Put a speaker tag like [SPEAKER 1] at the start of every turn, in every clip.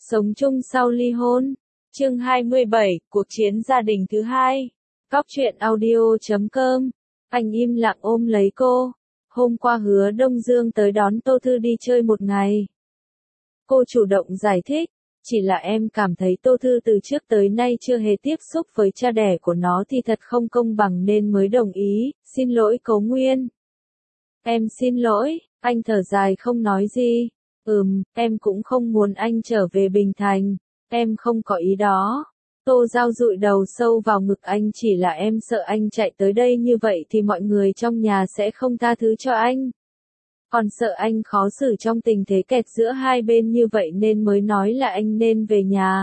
[SPEAKER 1] Sống chung sau ly hôn. Chương 27, cuộc chiến gia đình thứ hai. Cóc truyện audio.com. Anh im lặng ôm lấy cô. Hôm qua Hứa Đông Dương tới đón Tô Thư đi chơi một ngày. Cô chủ động giải thích, chỉ là em cảm thấy Tô Thư từ trước tới nay chưa hề tiếp xúc với cha đẻ của nó thì thật không công bằng nên mới đồng ý, xin lỗi Cố Nguyên. Em xin lỗi, anh thở dài không nói gì. Em cũng không muốn anh trở về Bình Thành, em không có ý đó. Tô Giao dụi đầu sâu vào ngực anh, chỉ là em sợ anh chạy tới đây như vậy thì mọi người trong nhà sẽ không tha thứ cho anh. Còn sợ anh khó xử trong tình thế kẹt giữa hai bên như vậy nên mới nói là anh nên về nhà.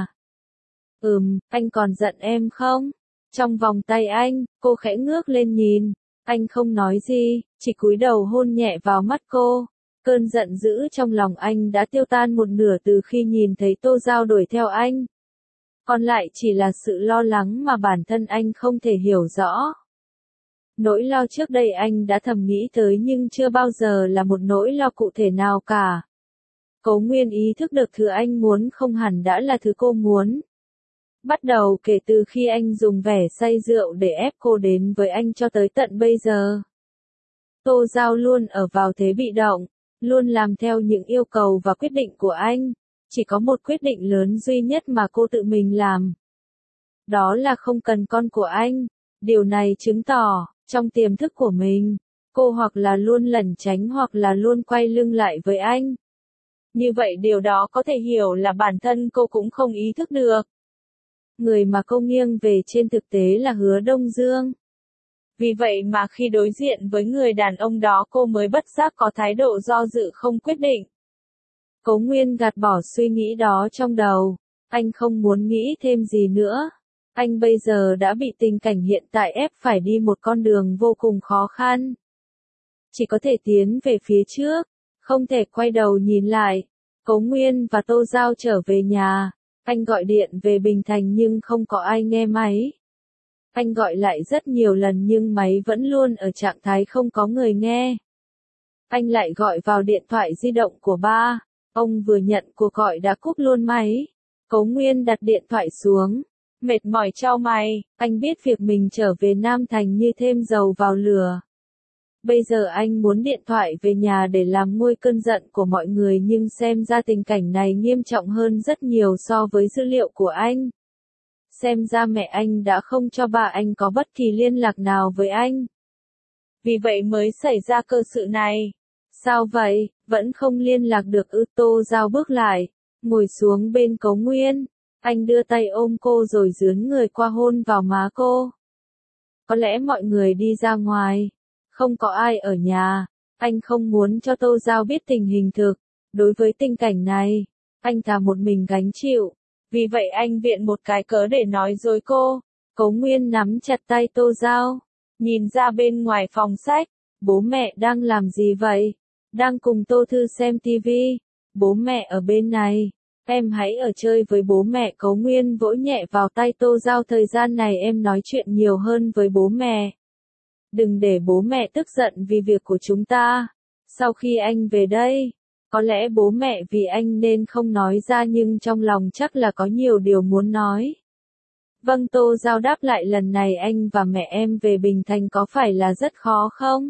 [SPEAKER 1] Anh còn giận em không? Trong vòng tay anh, cô khẽ ngước lên nhìn, anh không nói gì, chỉ cúi đầu hôn nhẹ vào mắt cô. Cơn giận dữ trong lòng anh đã tiêu tan một nửa từ khi nhìn thấy Tô Giao đuổi theo anh. Còn lại chỉ là sự lo lắng mà bản thân anh không thể hiểu rõ. Nỗi lo trước đây anh đã thầm nghĩ tới nhưng chưa bao giờ là một nỗi lo cụ thể nào cả. Cố Nguyên ý thức được thứ anh muốn không hẳn đã là thứ cô muốn. Bắt đầu kể từ khi anh dùng vẻ say rượu để ép cô đến với anh cho tới tận bây giờ. Tô Giao luôn ở vào thế bị động, luôn làm theo những yêu cầu và quyết định của anh. Chỉ có một quyết định lớn duy nhất mà cô tự mình làm. Đó là không cần con của anh. Điều này chứng tỏ, trong tiềm thức của mình, cô hoặc là luôn lẩn tránh hoặc là luôn quay lưng lại với anh. Như vậy điều đó có thể hiểu là bản thân cô cũng không ý thức được. Người mà cô nghiêng về trên thực tế là Hứa Đông Dương. Vì vậy mà khi đối diện với người đàn ông đó cô mới bất giác có thái độ do dự không quyết định. Cố Nguyên gạt bỏ suy nghĩ đó trong đầu. Anh không muốn nghĩ thêm gì nữa. Anh bây giờ đã bị tình cảnh hiện tại ép phải đi một con đường vô cùng khó khăn. Chỉ có thể tiến về phía trước, không thể quay đầu nhìn lại. Cố Nguyên và Tô Giao trở về nhà. Anh gọi điện về Bình Thành nhưng không có ai nghe máy. Anh gọi lại rất nhiều lần nhưng máy vẫn luôn ở trạng thái không có người nghe. Anh lại gọi vào điện thoại di động của ba. Ông vừa nhận cuộc gọi đã cúp luôn máy. Cố Nguyên đặt điện thoại xuống, mệt mỏi chau mày, anh biết việc mình trở về Nam Thành như thêm dầu vào lửa. Bây giờ anh muốn điện thoại về nhà để làm nguôi cơn giận của mọi người nhưng xem ra tình cảnh này nghiêm trọng hơn rất nhiều so với dữ liệu của anh. Xem ra mẹ anh đã không cho ba anh có bất kỳ liên lạc nào với anh. Vì vậy mới xảy ra cơ sự này. Sao vậy, vẫn không liên lạc được ư? Tô Giao bước lại, ngồi xuống bên Cố Nguyên. Anh đưa tay ôm cô rồi dướn người qua hôn vào má cô. Có lẽ mọi người đi ra ngoài. Không có ai ở nhà. Anh không muốn cho Tô Giao biết tình hình thực. Đối với tình cảnh này, anh thà một mình gánh chịu. Vì vậy anh viện một cái cớ để nói dối cô. Cố Nguyên nắm chặt tay Tô Giao. Nhìn ra bên ngoài phòng sách. Bố mẹ đang làm gì vậy? Đang cùng Tô Thư xem tivi. Bố mẹ ở bên này. Em hãy ở chơi với bố mẹ. Cố Nguyên vỗ nhẹ vào tay Tô Giao. Thời gian này em nói chuyện nhiều hơn với bố mẹ. Đừng để bố mẹ tức giận vì việc của chúng ta. Sau khi anh về đây, có lẽ bố mẹ vì anh nên không nói ra nhưng trong lòng chắc là có nhiều điều muốn nói. Vâng, Tô Giao đáp lại, lần này anh và mẹ em về Bình Thành có phải là rất khó không?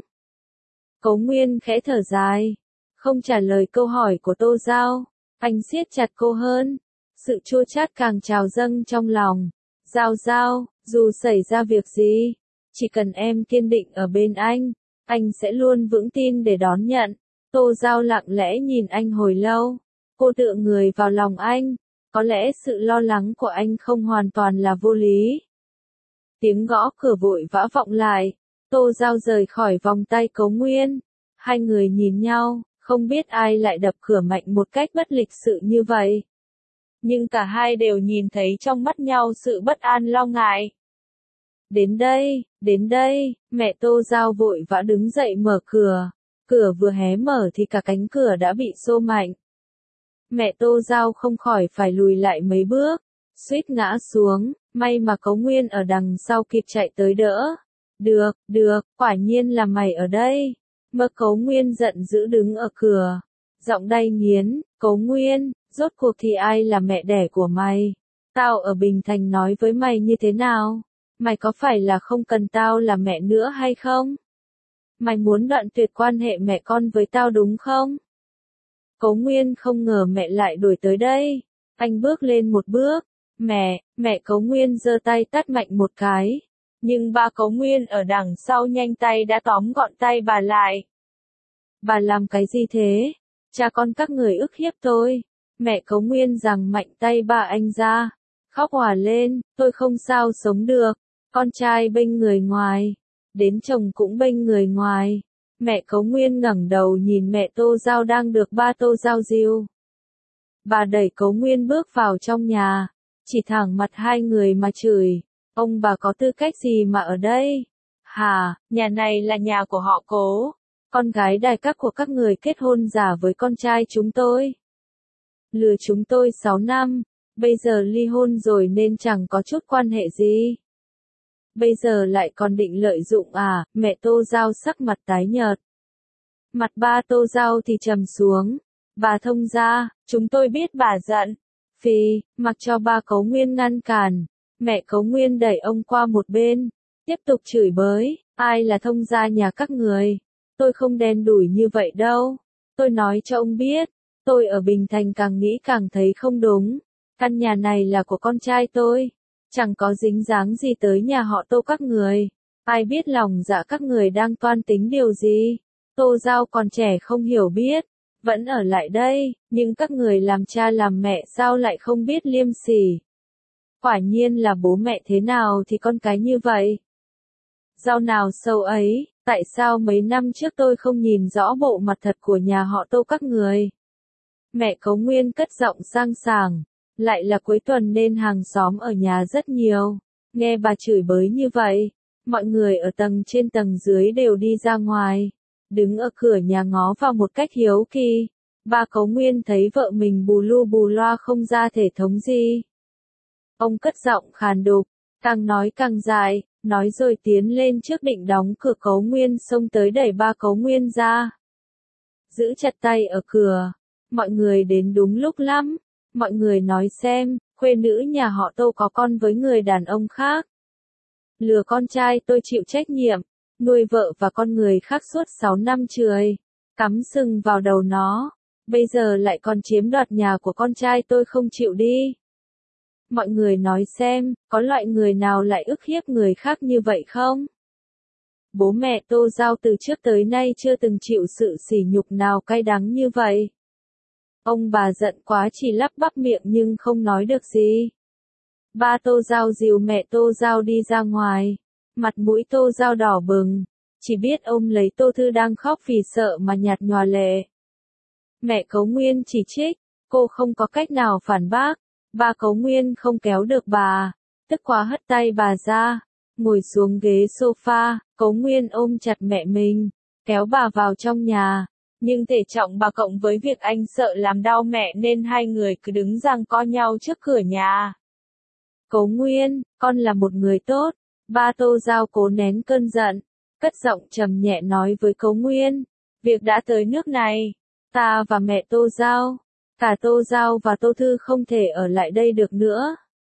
[SPEAKER 1] Cố Nguyên khẽ thở dài, không trả lời câu hỏi của Tô Giao. Anh siết chặt cô hơn. Sự chua chát càng trào dâng trong lòng. Giao, dù xảy ra việc gì, chỉ cần em kiên định ở bên anh sẽ luôn vững tin để đón nhận. Tô Giao lặng lẽ nhìn anh hồi lâu. Cô tựa người vào lòng anh. Có lẽ sự lo lắng của anh không hoàn toàn là vô lý. Tiếng gõ cửa vội vã vọng lại. Tô Giao rời khỏi vòng tay Cố Nguyên. Hai người nhìn nhau, không biết ai lại đập cửa mạnh một cách bất lịch sự như vậy. Nhưng cả hai đều nhìn thấy trong mắt nhau sự bất an lo ngại. Đến đây, mẹ Tô Giao vội vã đứng dậy mở cửa. Cửa vừa hé mở thì cả cánh cửa đã bị xô mạnh. Mẹ Tô Giao không khỏi phải lùi lại mấy bước, suýt ngã xuống, may mà Cố Nguyên ở đằng sau kịp chạy tới đỡ. Được, quả nhiên là mày ở đây. Cố Nguyên giận dữ đứng ở cửa, giọng đay nghiến. Cố Nguyên, Rốt cuộc thì ai là mẹ đẻ của mày? Tao ở Bình Thành nói với mày như thế nào? Mày có phải là không cần tao là mẹ nữa hay không? Mày muốn đoạn tuyệt quan hệ mẹ con với tao đúng không? Cố Nguyên không ngờ mẹ lại đuổi tới đây. Anh bước lên một bước. Mẹ Cố Nguyên giơ tay tát mạnh một cái. Nhưng ba Cố Nguyên ở đằng sau nhanh tay đã tóm gọn tay bà lại. Bà làm cái gì thế? Cha con các người ức hiếp tôi. Mẹ Cố Nguyên giằng mạnh tay ba anh ra. Khóc òa lên, tôi không sao sống được. Con trai bênh người ngoài. Đến chồng cũng bênh người ngoài. Mẹ Cố Nguyên ngẩng đầu nhìn mẹ Tô Giao đang được ba Tô Giao dìu. Bà đẩy Cố Nguyên bước vào trong nhà. Chỉ thẳng mặt hai người mà chửi. Ông bà có tư cách gì mà ở đây? Hả, nhà này là nhà của họ Cố. Con gái đài các của các người kết hôn giả với con trai chúng tôi. Lừa chúng tôi 6 năm. Bây giờ ly hôn rồi nên chẳng có chút quan hệ gì. Bây giờ lại còn định lợi dụng à? Mẹ Tô Giao sắc mặt tái nhợt. Mặt ba Tô Giao thì trầm xuống. Bà thông gia, chúng tôi biết bà giận. Phì, mặc cho ba Cố Nguyên ngăn cản. Mẹ Cố Nguyên đẩy ông qua một bên. Tiếp tục chửi bới. Ai là thông gia nhà các người? Tôi không đen đủi như vậy đâu. Tôi nói cho ông biết. Tôi ở Bình Thành càng nghĩ càng thấy không đúng. Căn nhà này là của con trai tôi. Chẳng có dính dáng gì tới nhà họ Tô các người. Ai biết lòng dạ các người đang toan tính điều gì. Tô Giao còn trẻ không hiểu biết. Vẫn ở lại đây, nhưng các người làm cha làm mẹ sao lại không biết liêm sỉ. Quả nhiên là bố mẹ thế nào thì con cái như vậy. Giao nào sâu ấy, tại sao mấy năm trước tôi không nhìn rõ bộ mặt thật của nhà họ Tô các người. Mẹ Cố Nguyên cất giọng sang sảng. Lại là cuối tuần nên hàng xóm ở nhà rất nhiều. Nghe bà chửi bới như vậy, mọi người ở tầng trên tầng dưới đều đi ra ngoài. Đứng ở cửa nhà ngó vào một cách hiếu kỳ. Ba Cố Nguyên thấy vợ mình bù lu bù loa không ra thể thống gì. Ông cất giọng khàn đục, càng nói càng dài, nói rồi tiến lên trước định đóng cửa. Cố Nguyên xông tới đẩy ba Cố Nguyên ra. Giữ chặt tay ở cửa. Mọi người đến đúng lúc lắm. Mọi người nói xem, khuê nữ nhà họ Tô có con với người đàn ông khác. Lừa con trai tôi chịu trách nhiệm, nuôi vợ và con người khác suốt 6 năm trời, cắm sừng vào đầu nó, bây giờ lại còn chiếm đoạt nhà của con trai tôi không chịu đi. Mọi người nói xem, có loại người nào lại ức hiếp người khác như vậy không? Bố mẹ Tô Giao từ trước tới nay chưa từng chịu sự sỉ nhục nào cay đắng như vậy. Ông bà giận quá chỉ lắp bắp miệng nhưng không nói được gì. Ba Tô Giao dìu mẹ Tô Giao đi ra ngoài. Mặt mũi Tô Giao đỏ bừng. Chỉ biết ôm lấy Tô Thư đang khóc vì sợ mà nhạt nhòa lệ. Mẹ Cố Nguyên chỉ trích. Cô không có cách nào phản bác. Ba Cố Nguyên không kéo được bà. Tức quá hất tay bà ra. Ngồi xuống ghế sofa. Cố Nguyên ôm chặt mẹ mình. Kéo bà vào trong nhà. Nhưng thể trọng bà cộng với việc anh sợ làm đau mẹ nên hai người cứ đứng giằng co nhau trước cửa nhà. Cố Nguyên, con là một người tốt. Ba Tô Giao cố nén cơn giận. Cất giọng trầm nhẹ nói với Cố Nguyên. Việc đã tới nước này. Ta và mẹ Tô Giao. Cả Tô Giao và Tô Thư không thể ở lại đây được nữa.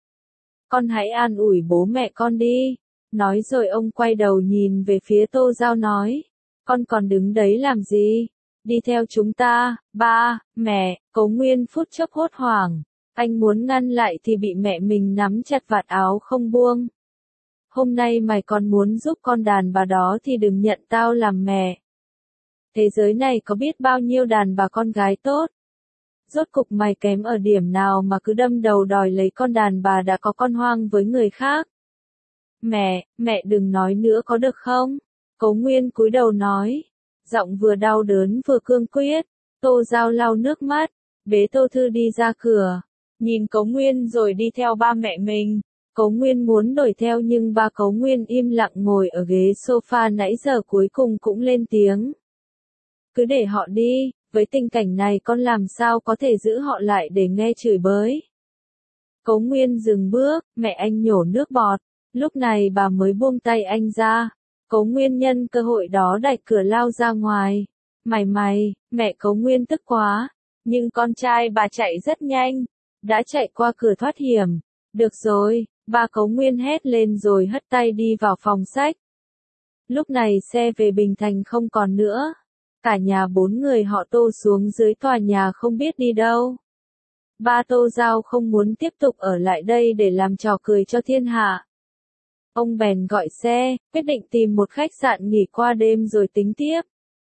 [SPEAKER 1] Con hãy an ủi bố mẹ con đi. Nói rồi ông quay đầu nhìn về phía Tô Giao nói. Con còn đứng đấy làm gì? Đi theo chúng ta, ba, mẹ. Cố Nguyên phút chốc hốt hoảng. Anh muốn ngăn lại thì bị mẹ mình nắm chặt vạt áo không buông. Hôm nay mày còn muốn giúp con đàn bà đó thì đừng nhận tao làm mẹ. Thế giới này có biết bao nhiêu đàn bà con gái tốt. Rốt cục mày kém ở điểm nào mà cứ đâm đầu đòi lấy con đàn bà đã có con hoang với người khác. Mẹ đừng nói nữa có được không? Cố Nguyên cúi đầu nói. Giọng vừa đau đớn vừa cương quyết. Tô Giao lau nước mắt, bế Tô Thư đi ra cửa. Nhìn Cố Nguyên rồi đi theo ba mẹ mình. Cố Nguyên muốn đuổi theo nhưng ba Cố Nguyên im lặng ngồi ở ghế sofa nãy giờ cuối cùng cũng lên tiếng. Cứ để họ đi, với tình cảnh này con làm sao có thể giữ họ lại để nghe chửi bới. Cố Nguyên dừng bước, mẹ anh nhổ nước bọt. Lúc này bà mới buông tay anh ra. Cố Nguyên nhân cơ hội đó đẩy cửa lao ra ngoài. Mày, mẹ Cố Nguyên tức quá. Nhưng con trai bà chạy rất nhanh, đã chạy qua cửa thoát hiểm. Được rồi, ba Cấu Nguyên hét lên rồi hất tay đi vào phòng sách. Lúc này xe về Bình Thành không còn nữa. Cả nhà 4 người họ Tô xuống dưới tòa nhà không biết đi đâu. Ba Tô Giao không muốn tiếp tục ở lại đây để làm trò cười cho thiên hạ. Ông bèn gọi xe, quyết định tìm một khách sạn nghỉ qua đêm rồi tính tiếp.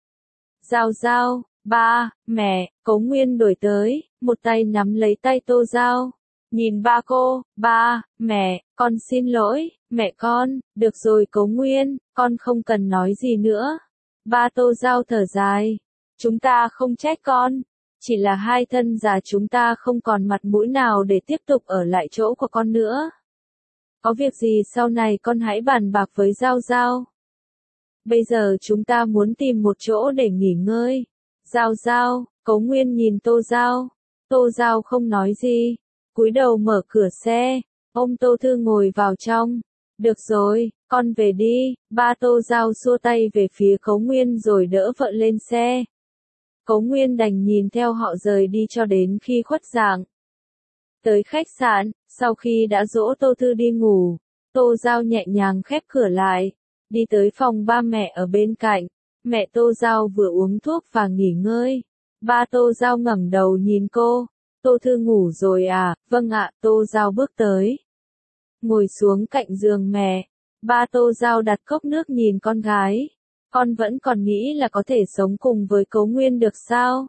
[SPEAKER 1] Giao Giao, ba, mẹ, Cấu Nguyên đuổi tới, một tay nắm lấy tay Tô Giao. Nhìn ba cô, ba, mẹ, con xin lỗi, mẹ con, được rồi Cấu Nguyên, con không cần nói gì nữa. Ba Tô Giao thở dài, chúng ta không trách con, chỉ là hai thân già chúng ta không còn mặt mũi nào để tiếp tục ở lại chỗ của con nữa. Có việc gì sau này con hãy bàn bạc với Giao Giao. Bây giờ chúng ta muốn tìm một chỗ để nghỉ ngơi. Giao Giao, Cấu Nguyên nhìn Tô Giao. Tô Giao không nói gì, cúi đầu mở cửa xe, ôm Tô Thư ngồi vào trong. Được rồi, con về đi, ba Tô Giao xua tay về phía Cấu Nguyên rồi đỡ vợ lên xe. Cấu Nguyên đành nhìn theo họ rời đi cho đến khi khuất dạng. Tới khách sạn, sau khi đã dỗ Tô Thư đi ngủ, Tô Giao nhẹ nhàng khép cửa lại, đi tới phòng ba mẹ ở bên cạnh. Mẹ Tô Giao vừa uống thuốc và nghỉ ngơi. Ba Tô Giao ngẩng đầu nhìn cô. Tô Thư ngủ rồi à? Vâng ạ, Tô Giao bước tới. Ngồi xuống cạnh giường mẹ. Ba Tô Giao đặt cốc nước nhìn con gái. Con vẫn còn nghĩ là có thể sống cùng với Cấu Nguyên được sao?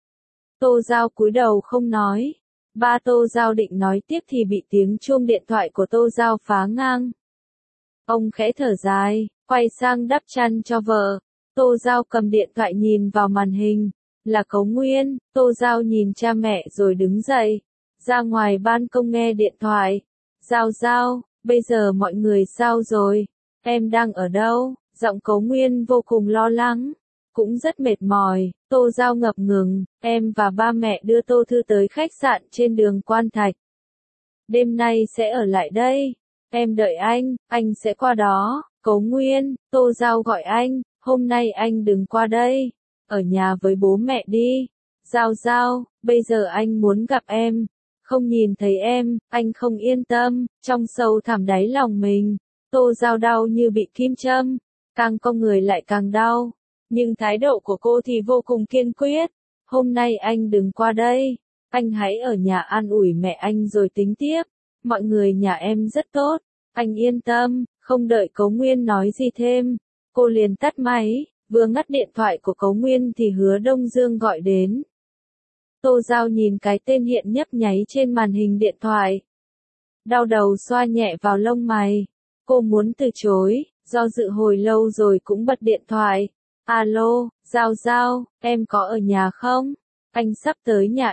[SPEAKER 1] Tô Giao cúi đầu không nói. Ba Tô Giao định nói tiếp thì bị tiếng chuông điện thoại của Tô Giao phá ngang. Ông khẽ thở dài, quay sang đắp chăn cho vợ. Tô Giao cầm điện thoại nhìn vào màn hình. Là Cấu Nguyên. Tô Giao nhìn cha mẹ rồi đứng dậy. Ra ngoài ban công nghe điện thoại. Giao Giao, bây giờ mọi người sao rồi? Em đang ở đâu? Giọng Cấu Nguyên vô cùng lo lắng. Cũng rất mệt mỏi. Tô Giao ngập ngừng. Em và ba mẹ đưa Tô Thư tới khách sạn trên đường Quan Thạch. Đêm nay sẽ ở lại đây. Em đợi anh sẽ qua đó. Cấu Nguyên, Tô Giao gọi anh. Hôm nay anh đừng qua đây. Ở nhà với bố mẹ đi. Giao Giao, bây giờ anh muốn gặp em. Không nhìn thấy em, anh không yên tâm. Trong sâu thẳm đáy lòng mình, Tô Giao đau như bị kim châm. Càng con người lại càng đau. Nhưng thái độ của cô thì vô cùng kiên quyết. Hôm nay anh đừng qua đây. Anh hãy ở nhà an ủi mẹ anh rồi tính tiếp. Mọi người nhà em rất tốt. Anh yên tâm. Không đợi Cấu Nguyên nói gì thêm, cô liền tắt máy. Vừa ngắt điện thoại của Cấu Nguyên thì Hứa Đông Dương gọi đến. Tô Giao nhìn cái tên hiện nhấp nháy trên màn hình điện thoại. Đau đầu xoa nhẹ vào lông mày. Cô muốn từ chối, do dự hồi lâu rồi cũng bật điện thoại. Alo, Giao Giao, em có ở nhà không? Anh sắp tới nhà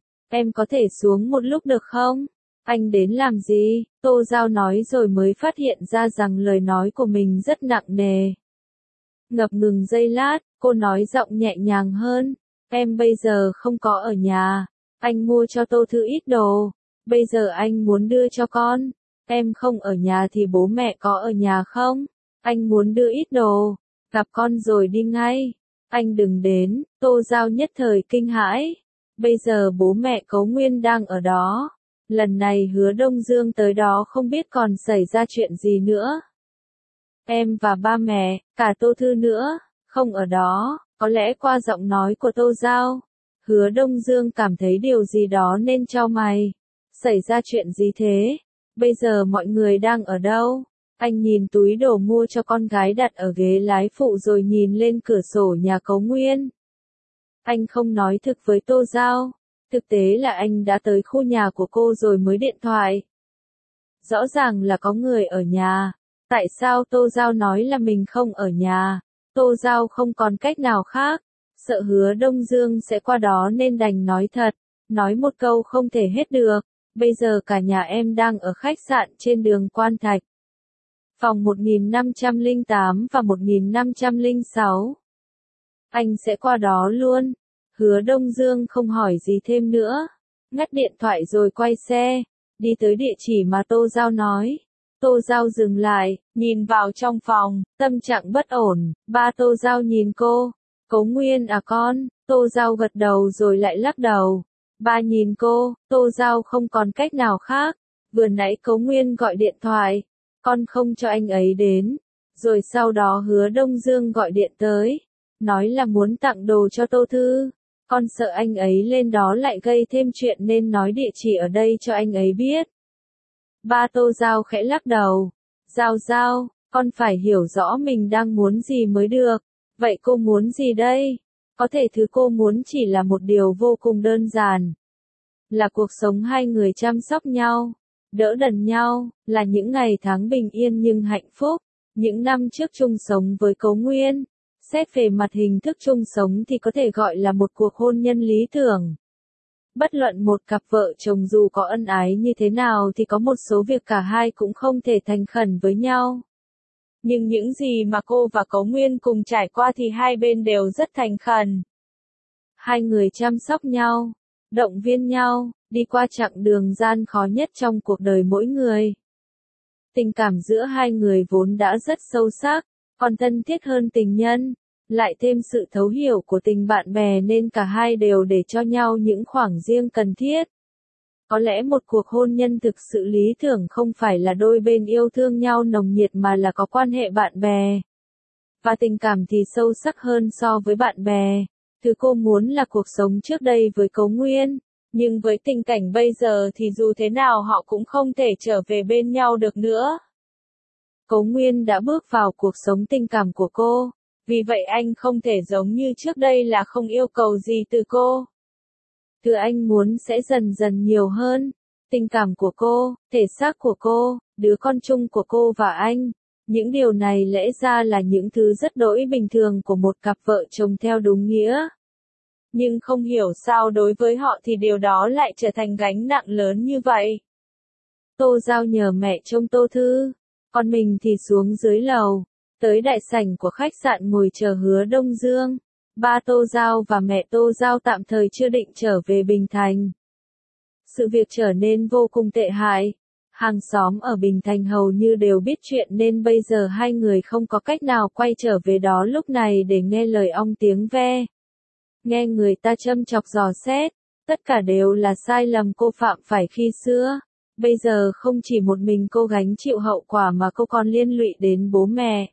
[SPEAKER 1] em có thể xuống một lúc được không? Anh đến làm gì? Tô Giao nói rồi mới phát hiện ra rằng lời nói của mình rất nặng nề. Ngập ngừng giây lát, cô nói giọng nhẹ nhàng hơn. Em bây giờ không có ở nhà. Anh mua cho Tô Thư ít đồ. Bây giờ anh muốn đưa cho con. Em không ở nhà thì bố mẹ có ở nhà không? Anh muốn đưa ít đồ. Gặp con rồi đi ngay. Anh đừng đến. Tô Giao nhất thời kinh hãi. Bây giờ bố mẹ Cấu Nguyên đang ở đó. Lần này Hứa Đông Dương tới đó không biết còn xảy ra chuyện gì nữa. Em và ba mẹ, cả Tô Thư nữa, không ở đó. Có lẽ qua giọng nói của Tô Giao, Hứa Đông Dương cảm thấy điều gì đó nên chau mày. Xảy ra chuyện gì thế? Bây giờ mọi người đang ở đâu? Anh nhìn túi đồ mua cho con gái đặt ở ghế lái phụ rồi nhìn lên cửa sổ nhà Cấu Nguyên. Anh không nói thực với Tô Giao. Thực tế là anh đã tới khu nhà của cô rồi mới điện thoại. Rõ ràng là có người ở nhà. Tại sao Tô Giao nói là mình không ở nhà? Tô Giao không còn cách nào khác. Sợ Hứa Đông Dương sẽ qua đó nên đành nói thật. Nói một câu không thể hết được. Bây giờ cả nhà em đang ở khách sạn trên đường Quan Thạch. Phòng 1508 và 1506. Anh sẽ qua đó luôn. Hứa Đông Dương không hỏi gì thêm nữa. Ngắt điện thoại rồi quay xe. Đi tới địa chỉ mà Tô Giao nói. Tô Giao dừng lại, nhìn vào trong phòng, tâm trạng bất ổn. Ba Tô Giao nhìn cô. Cấu Nguyên à con, Tô Giao gật đầu rồi lại lắc đầu. Ba nhìn cô, Tô Giao không còn cách nào khác. Vừa nãy Cố Nguyên gọi điện thoại, con không cho anh ấy đến. Rồi sau đó Hứa Đông Dương gọi điện tới, nói là muốn tặng đồ cho Tô Thư. Con sợ anh ấy lên đó lại gây thêm chuyện nên nói địa chỉ ở đây cho anh ấy biết. Ba Tô Giao khẽ lắc đầu. Giao, con phải hiểu rõ mình đang muốn gì mới được. Vậy cô muốn gì đây? Có thể thứ cô muốn chỉ là một điều vô cùng đơn giản. Là cuộc sống hai người chăm sóc nhau, đỡ đần nhau, là những ngày tháng bình yên nhưng hạnh phúc. Những năm trước chung sống với Cố Nguyên, xét về mặt hình thức chung sống thì có thể gọi là một cuộc hôn nhân lý tưởng. Bất luận một cặp vợ chồng dù có ân ái như thế nào thì có một số việc cả hai cũng không thể thành khẩn với nhau. Nhưng những gì mà cô và Cố Nguyên cùng trải qua thì hai bên đều rất thành khẩn. Hai người chăm sóc nhau, động viên nhau, đi qua chặng đường gian khó nhất trong cuộc đời mỗi người. Tình cảm giữa hai người vốn đã rất sâu sắc, còn thân thiết hơn tình nhân, lại thêm sự thấu hiểu của tình bạn bè nên cả hai đều để cho nhau những khoảng riêng cần thiết. Có lẽ một cuộc hôn nhân thực sự lý tưởng không phải là đôi bên yêu thương nhau nồng nhiệt mà là có quan hệ bạn bè. Và tình cảm thì sâu sắc hơn so với bạn bè. Thứ cô muốn là cuộc sống trước đây với Cố Nguyên. Nhưng với tình cảnh bây giờ thì dù thế nào họ cũng không thể trở về bên nhau được nữa. Cố Nguyên đã bước vào cuộc sống tình cảm của cô. Vì vậy anh không thể giống như trước đây là không yêu cầu gì từ cô. Thứ anh muốn sẽ dần dần nhiều hơn. Tình cảm của cô, thể xác của cô, đứa con chung của cô và anh. Những điều này lẽ ra là những thứ rất đỗi bình thường của một cặp vợ chồng theo đúng nghĩa. Nhưng không hiểu sao đối với họ thì điều đó lại trở thành gánh nặng lớn như vậy. Tô Giao nhờ mẹ trông Tô Thư, còn mình thì xuống dưới lầu, tới đại sảnh của khách sạn ngồi chờ Hứa Đông Dương. Ba Tô Giao và mẹ Tô Giao tạm thời chưa định trở về Bình Thành. Sự việc trở nên vô cùng tệ hại. Hàng xóm ở Bình Thành hầu như đều biết chuyện nên bây giờ hai người không có cách nào quay trở về đó lúc này để nghe lời ong tiếng ve. Nghe người ta châm chọc dò xét, tất cả đều là sai lầm cô phạm phải khi xưa. Bây giờ không chỉ một mình cô gánh chịu hậu quả mà cô còn liên lụy đến bố mẹ.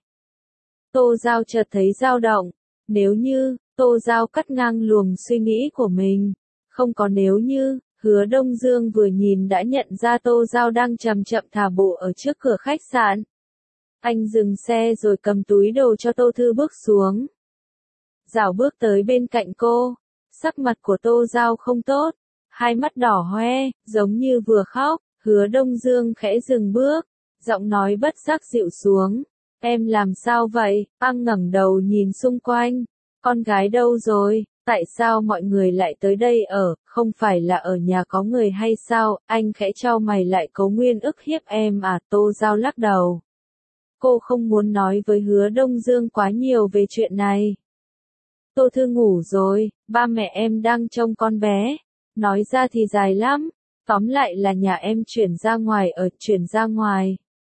[SPEAKER 1] Tô Giao chợt thấy dao động. Nếu như, Tô Giao cắt ngang luồng suy nghĩ của mình. Không có nếu như, Hứa Đông Dương vừa nhìn đã nhận ra Tô Giao đang chậm chậm thả bộ ở trước cửa khách sạn. Anh dừng xe rồi cầm túi đồ cho Tô Thư bước xuống. Dạo bước tới bên cạnh cô, sắc mặt của Tô Giao không tốt, hai mắt đỏ hoe, giống như vừa khóc. Hứa Đông Dương khẽ dừng bước, giọng nói bất giác dịu xuống. Em làm sao vậy? Anh ngẩng đầu nhìn xung quanh. Con gái đâu rồi? Tại sao mọi người lại tới đây ở? Không phải là ở nhà có người hay sao? Anh khẽ chau mày lại. Cố Nguyên ức hiếp em à? Tô Giao lắc đầu. Cô không muốn nói với Hứa Đông Dương quá nhiều về chuyện này. Tô Thư ngủ rồi, ba mẹ em đang trông con bé. Nói ra thì dài lắm. Tóm lại là nhà em chuyển ra ngoài.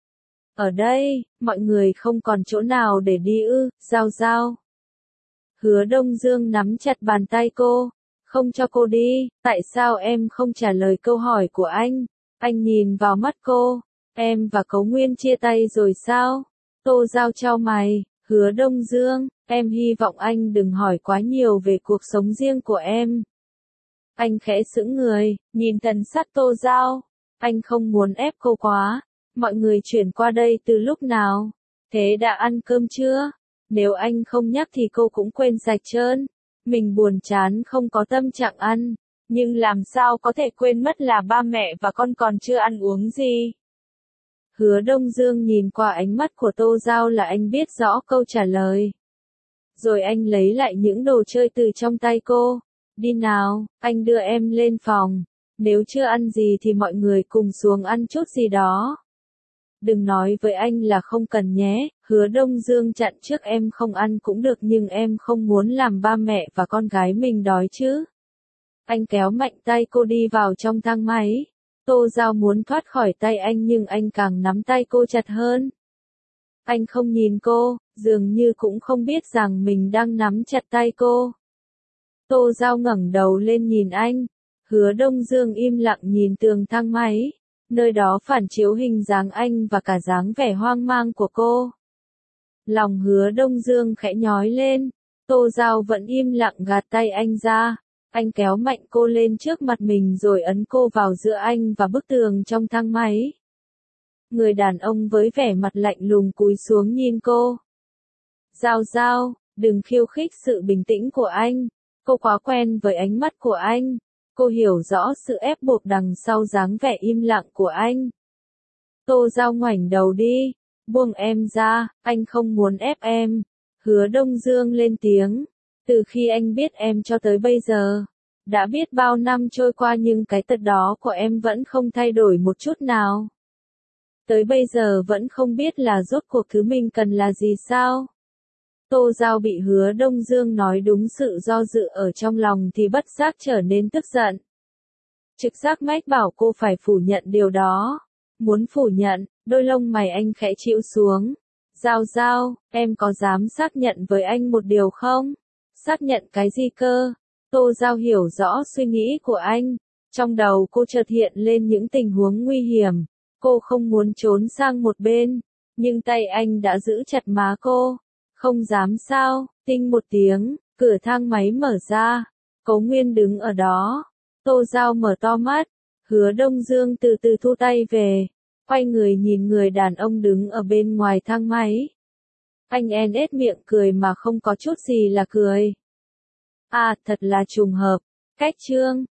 [SPEAKER 1] Ở đây, mọi người không còn chỗ nào để đi ư? Giao. Hứa Đông Dương nắm chặt bàn tay cô, không cho cô đi. Tại sao em không trả lời câu hỏi của anh? Anh nhìn vào mắt cô. Em và Cố Nguyên chia tay rồi sao? Tô Giao chau mày. Hứa Đông Dương, em hy vọng anh đừng hỏi quá nhiều về cuộc sống riêng của em. Anh khẽ sững người, nhìn thần sắc Tô Giao. Anh không muốn ép cô quá. Mọi người chuyển qua đây từ lúc nào? Thế đã ăn cơm chưa? Nếu anh không nhắc thì cô cũng quên sạch trơn. Mình buồn chán không có tâm trạng ăn. Nhưng làm sao có thể quên mất là ba mẹ và con còn chưa ăn uống gì? Hứa Đông Dương nhìn qua ánh mắt của Tô Giao là anh biết rõ câu trả lời. Rồi anh lấy lại những đồ chơi từ trong tay cô. Đi nào, anh đưa em lên phòng. Nếu chưa ăn gì thì mọi người cùng xuống ăn chút gì đó. Đừng nói với anh là không cần nhé. Hứa Đông Dương chặn trước. Em không ăn cũng được nhưng em không muốn làm ba mẹ và con gái mình đói chứ. Anh kéo mạnh tay cô đi vào trong thang máy. Tô Giao muốn thoát khỏi tay anh nhưng anh càng nắm tay cô chặt hơn. Anh không nhìn cô, dường như cũng không biết rằng mình đang nắm chặt tay cô. Tô Giao ngẩng đầu lên nhìn anh. Hứa Đông Dương im lặng nhìn tường thang máy. Nơi đó phản chiếu hình dáng anh và cả dáng vẻ hoang mang của cô. Lòng Hứa Đông Dương khẽ nhói lên. Tô Giao vẫn im lặng gạt tay anh ra. Anh kéo mạnh cô lên trước mặt mình rồi ấn cô vào giữa anh và bức tường trong thang máy. Người đàn ông với vẻ mặt lạnh lùng cúi xuống nhìn cô. Giao Giao, đừng khiêu khích sự bình tĩnh của anh. Cô quá quen với ánh mắt của anh. Cô hiểu rõ sự ép buộc đằng sau dáng vẻ im lặng của anh. Tô Giao ngoảnh đầu đi. Buông em ra, anh không muốn ép em. Hứa Đông Dương lên tiếng. Từ khi anh biết em cho tới bây giờ, đã biết bao năm trôi qua nhưng cái tật đó của em vẫn không thay đổi một chút nào. Tới bây giờ vẫn không biết là rốt cuộc thứ mình cần là gì sao? Tô Giao bị Hứa Đông Dương nói đúng sự do dự ở trong lòng thì bất giác trở nên tức giận. Trực giác mách bảo cô phải phủ nhận điều đó. Muốn phủ nhận, đôi lông mày anh khẽ chịu xuống. Giao Giao, em có dám xác nhận với anh một điều không? Xác nhận cái gì cơ? Tô Giao hiểu rõ suy nghĩ của anh. Trong đầu cô chợt hiện lên những tình huống nguy hiểm. Cô không muốn trốn sang một bên. Nhưng tay anh đã giữ chặt má cô. Không dám sao? Tinh một tiếng, cửa thang máy mở ra. Cố Nguyên đứng ở đó. Tô Giao mở to mắt. Hứa Đông Dương từ từ thu tay về. Quay người nhìn người đàn ông đứng ở bên ngoài thang máy. Anh nết miệng cười mà không có chút gì là cười. À, thật là trùng hợp. Cách chương